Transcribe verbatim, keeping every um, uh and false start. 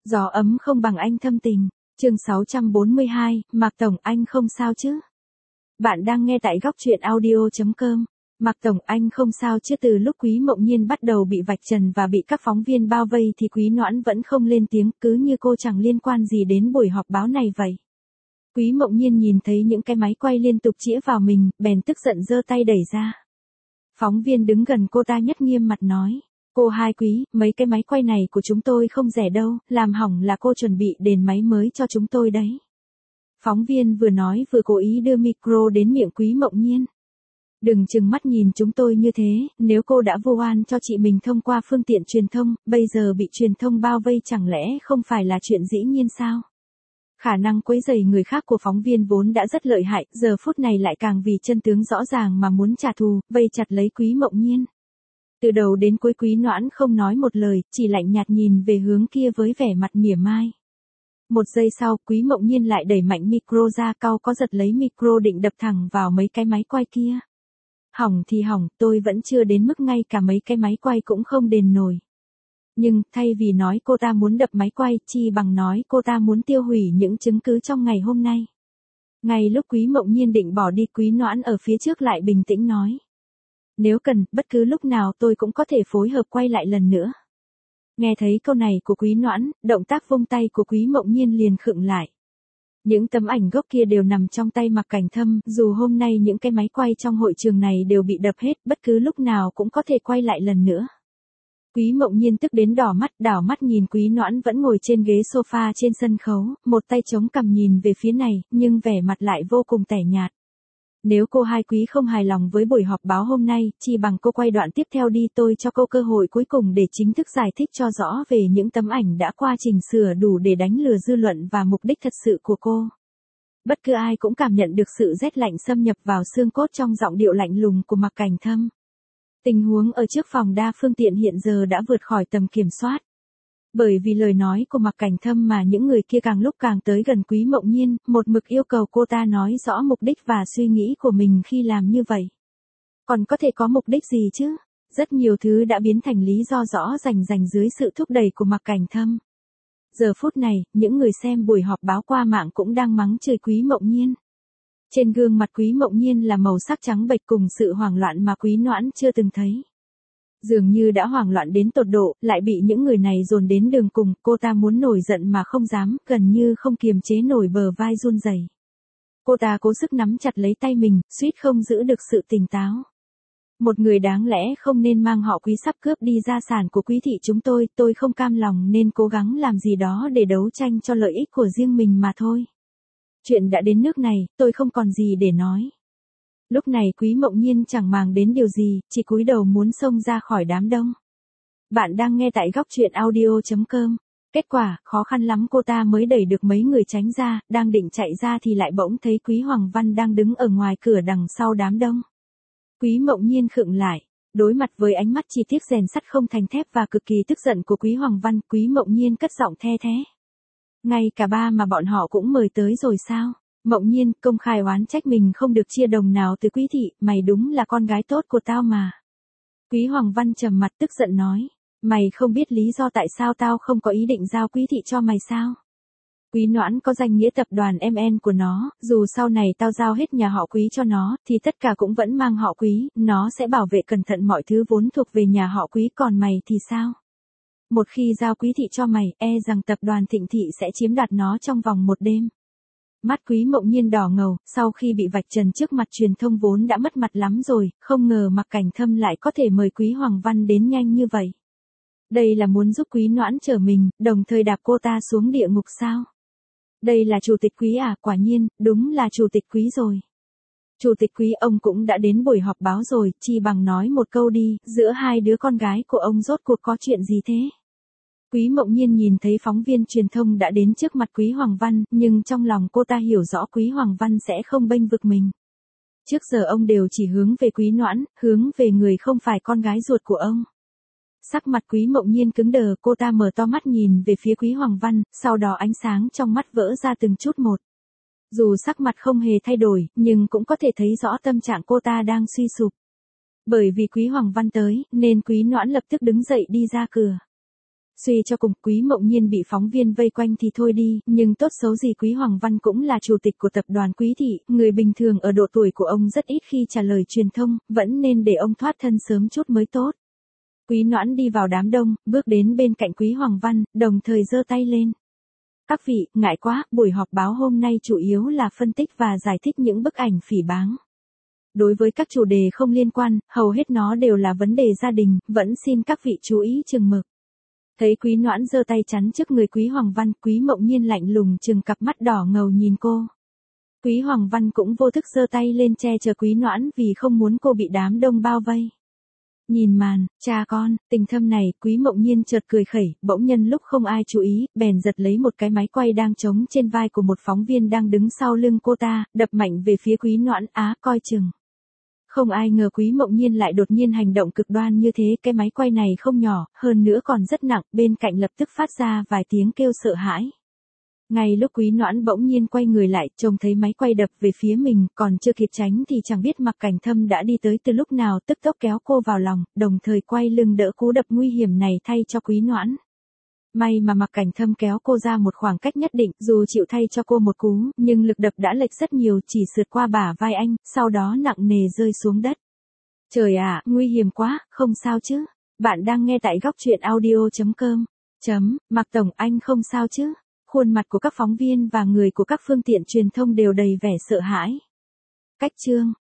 Gió ấm không bằng anh thâm tình. Chương sáu trăm bốn mươi hai, Mạc Tổng, anh không sao chứ? Bạn đang nghe tại góc truyện audio chấm com. Mạc Tổng, anh không sao chứ? Từ lúc Quý Mộng Nhiên bắt đầu bị vạch trần và bị các phóng viên bao vây thì Quý Noãn vẫn không lên tiếng, cứ như cô chẳng liên quan gì đến buổi họp báo này vậy. Quý Mộng Nhiên nhìn thấy những cái máy quay liên tục chĩa vào mình, bèn tức giận giơ tay đẩy ra. Phóng viên đứng gần cô ta nhất nghiêm mặt nói. Cô Hai Quý, mấy cái máy quay này của chúng tôi không rẻ đâu, làm hỏng là cô chuẩn bị đền máy mới cho chúng tôi đấy. Phóng viên vừa nói vừa cố ý đưa micro đến miệng Quý Mộng Nhiên. Đừng trừng mắt nhìn chúng tôi như thế, nếu cô đã vu oan cho chị mình thông qua phương tiện truyền thông, bây giờ bị truyền thông bao vây chẳng lẽ không phải là chuyện dĩ nhiên sao? Khả năng quấy rầy người khác của phóng viên vốn đã rất lợi hại, giờ phút này lại càng vì chân tướng rõ ràng mà muốn trả thù, vây chặt lấy Quý Mộng Nhiên. Từ đầu đến cuối Quý Noãn không nói một lời, chỉ lạnh nhạt nhìn về hướng kia với vẻ mặt mỉa mai. Một giây sau, Quý Mộng Nhiên lại đẩy mạnh micro ra, cau có giật lấy micro định đập thẳng vào mấy cái máy quay kia. Hỏng thì hỏng, tôi vẫn chưa đến mức ngay cả mấy cái máy quay cũng không đền nổi. Nhưng, thay vì nói cô ta muốn đập máy quay, chi bằng nói cô ta muốn tiêu hủy những chứng cứ trong ngày hôm nay. Ngay lúc Quý Mộng Nhiên định bỏ đi, Quý Noãn ở phía trước lại bình tĩnh nói. Nếu cần, bất cứ lúc nào tôi cũng có thể phối hợp quay lại lần nữa. Nghe thấy câu này của Quý Noãn, động tác vung tay của Quý Mộng Nhiên liền khựng lại. Những tấm ảnh gốc kia đều nằm trong tay Mạc Cảnh Thâm, dù hôm nay những cái máy quay trong hội trường này đều bị đập hết, bất cứ lúc nào cũng có thể quay lại lần nữa. Quý Mộng Nhiên tức đến đỏ mắt, đảo mắt nhìn Quý Noãn vẫn ngồi trên ghế sofa trên sân khấu, một tay chống cằm nhìn về phía này, nhưng vẻ mặt lại vô cùng tẻ nhạt. Nếu cô Hai Quý không hài lòng với buổi họp báo hôm nay, chi bằng cô quay đoạn tiếp theo đi, tôi cho cô cơ hội cuối cùng để chính thức giải thích cho rõ về những tấm ảnh đã qua chỉnh sửa đủ để đánh lừa dư luận và mục đích thật sự của cô. Bất cứ ai cũng cảm nhận được sự rét lạnh xâm nhập vào xương cốt trong giọng điệu lạnh lùng của Mạc Cảnh Thâm. Tình huống ở trước phòng đa phương tiện hiện giờ đã vượt khỏi tầm kiểm soát. Bởi vì lời nói của Mạc Cảnh Thâm mà những người kia càng lúc càng tới gần Quý Mộng Nhiên, một mực yêu cầu cô ta nói rõ mục đích và suy nghĩ của mình khi làm như vậy. Còn có thể có mục đích gì chứ? Rất nhiều thứ đã biến thành lý do rõ rành rành dưới sự thúc đẩy của Mạc Cảnh Thâm. Giờ phút này, những người xem buổi họp báo qua mạng cũng đang mắng chửi Quý Mộng Nhiên. Trên gương mặt Quý Mộng Nhiên là màu sắc trắng bệch cùng sự hoảng loạn mà Quý Noãn chưa từng thấy. Dường như đã hoảng loạn đến tột độ, lại bị những người này dồn đến đường cùng, cô ta muốn nổi giận mà không dám, gần như không kiềm chế nổi bờ vai run rẩy. Cô ta cố sức nắm chặt lấy tay mình, suýt không giữ được sự tỉnh táo. Một người đáng lẽ không nên mang họ Quý sắp cướp đi gia sản của Quý thị chúng tôi, tôi không cam lòng nên cố gắng làm gì đó để đấu tranh cho lợi ích của riêng mình mà thôi. Chuyện đã đến nước này, tôi không còn gì để nói. Lúc này Quý Mộng Nhiên chẳng màng đến điều gì, chỉ cúi đầu muốn xông ra khỏi đám đông. Bạn đang nghe tại góc truyện audio chấm com. Kết quả, khó khăn lắm cô ta mới đẩy được mấy người tránh ra, đang định chạy ra thì lại bỗng thấy Quý Hoàng Văn đang đứng ở ngoài cửa đằng sau đám đông. Quý Mộng Nhiên khựng lại, đối mặt với ánh mắt chi tiết rèn sắt không thành thép và cực kỳ tức giận của Quý Hoàng Văn, Quý Mộng Nhiên cất giọng the thé. Ngay cả ba mà bọn họ cũng mời tới rồi sao? Mộng Nhiên, công khai oán trách mình không được chia đồng nào từ Quý thị, mày đúng là con gái tốt của tao mà. Quý Hoàng Văn trầm mặt tức giận nói, mày không biết lý do tại sao tao không có ý định giao Quý thị cho mày sao? Quý Noãn có danh nghĩa tập đoàn em en của nó, dù sau này tao giao hết nhà họ Quý cho nó, thì tất cả cũng vẫn mang họ Quý, nó sẽ bảo vệ cẩn thận mọi thứ vốn thuộc về nhà họ Quý, còn mày thì sao? Một khi giao Quý thị cho mày, e rằng tập đoàn Thịnh thị sẽ chiếm đoạt nó trong vòng một đêm. Mắt Quý Mộng Nhiên đỏ ngầu, sau khi bị vạch trần trước mặt truyền thông vốn đã mất mặt lắm rồi, không ngờ Mạc Cảnh Thâm lại có thể mời Quý Hoàng Văn đến nhanh như vậy. Đây là muốn giúp Quý Noãn trở mình, đồng thời đạp cô ta xuống địa ngục sao? Đây là chủ tịch Quý à? Quả nhiên, đúng là chủ tịch Quý rồi. Chủ tịch Quý, ông cũng đã đến buổi họp báo rồi, chi bằng nói một câu đi, giữa hai đứa con gái của ông rốt cuộc có chuyện gì thế? Quý Mộng Nhiên nhìn thấy phóng viên truyền thông đã đến trước mặt Quý Hoàng Văn, nhưng trong lòng cô ta hiểu rõ Quý Hoàng Văn sẽ không bênh vực mình. Trước giờ ông đều chỉ hướng về Quý Noãn, hướng về người không phải con gái ruột của ông. Sắc mặt Quý Mộng Nhiên cứng đờ, cô ta mở to mắt nhìn về phía Quý Hoàng Văn, sau đó ánh sáng trong mắt vỡ ra từng chút một. Dù sắc mặt không hề thay đổi, nhưng cũng có thể thấy rõ tâm trạng cô ta đang suy sụp. Bởi vì Quý Hoàng Văn tới, nên Quý Noãn lập tức đứng dậy đi ra cửa. Suy cho cùng, Quý Mộng Nhiên bị phóng viên vây quanh thì thôi đi, nhưng tốt xấu gì Quý Hoàng Văn cũng là chủ tịch của tập đoàn Quý Thị, người bình thường ở độ tuổi của ông rất ít khi trả lời truyền thông, vẫn nên để ông thoát thân sớm chút mới tốt. Quý Noãn đi vào đám đông, bước đến bên cạnh Quý Hoàng Văn, đồng thời giơ tay lên. Các vị, ngại quá, buổi họp báo hôm nay chủ yếu là phân tích và giải thích những bức ảnh phỉ báng. Đối với các chủ đề không liên quan, hầu hết nó đều là vấn đề gia đình, vẫn xin các vị chú ý chừng mực. Thấy Quý Noãn giơ tay chắn trước người Quý Hoàng Văn, Quý Mộng Nhiên lạnh lùng trừng cặp mắt đỏ ngầu nhìn cô. Quý Hoàng Văn cũng vô thức giơ tay lên che chở Quý Noãn vì không muốn cô bị đám đông bao vây. Nhìn màn, cha con, tình thâm này, Quý Mộng Nhiên chợt cười khẩy, bỗng nhân lúc không ai chú ý, bèn giật lấy một cái máy quay đang trống trên vai của một phóng viên đang đứng sau lưng cô ta, đập mạnh về phía Quý Noãn. Á, coi chừng. Không ai ngờ Quý Mộng Nhiên lại đột nhiên hành động cực đoan như thế, cái máy quay này không nhỏ, hơn nữa còn rất nặng, bên cạnh lập tức phát ra vài tiếng kêu sợ hãi. Ngay lúc Quý Noãn bỗng nhiên quay người lại, trông thấy máy quay đập về phía mình, còn chưa kịp tránh thì chẳng biết Mạc Cảnh Thâm đã đi tới từ lúc nào, tức tốc kéo cô vào lòng, đồng thời quay lưng đỡ cú đập nguy hiểm này thay cho Quý Noãn. May mà Mạc Cảnh Thâm kéo cô ra một khoảng cách nhất định, dù chịu thay cho cô một cú, nhưng lực đập đã lệch rất nhiều, chỉ sượt qua bả vai anh, sau đó nặng nề rơi xuống đất. Trời ạ, nguy hiểm quá, không sao chứ? Bạn đang nghe tại góc truyện audio chấm com. Chấm, Mạc Tổng, anh không sao chứ? Khuôn mặt của các phóng viên và người của các phương tiện truyền thông đều đầy vẻ sợ hãi. Cách chương